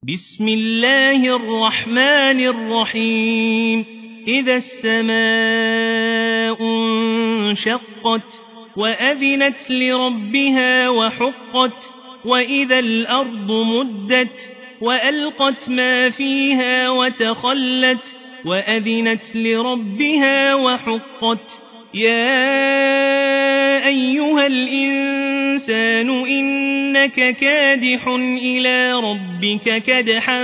بسم الله الرحمن الرحيم إذا السماء انشقت وأذنت لربها وحقت وإذا الأرض مدت وألقت ما فيها وتخلت وأذنت لربها وحقت يا أيها الإنسان إنك كادح إلى ربك كدحا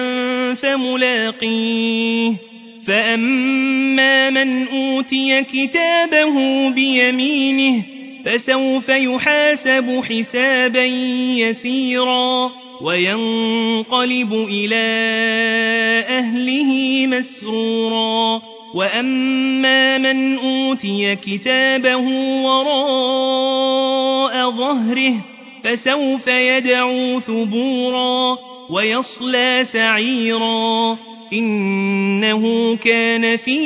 فملاقيه فأما من أوتي كتابه بيمينه فسوف يحاسب حسابا يسيرا وينقلب إلى أهله مسرورا وأما من أوتي كتابه وراء ظهره فسوف يدعو ثبورا ويصلى سعيرا إنه كان في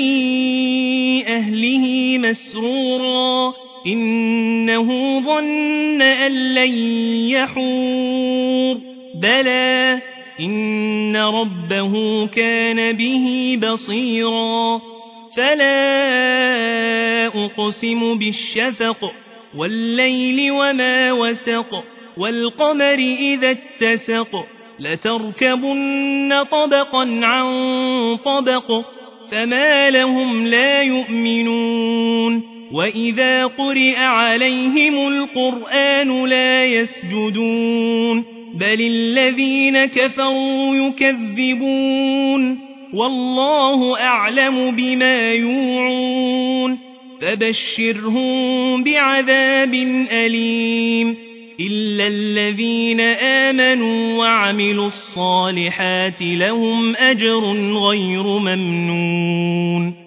أهله مسرورا إنه ظن أن لن يحور بلى إن ربه كان به بصيرا فلا أقسم بالشفق والليل وما وسق والقمر إذا اتسق لتركبن طبقا عن طبق فما لهم لا يؤمنون وإذا قرئ عليهم القرآن لا يسجدون بل الذين كفروا يكذبون والله أعلم بما يوعون فبشرهم بعذاب أليم إلا الذين آمنوا وعملوا الصالحات لهم أجر غير ممنون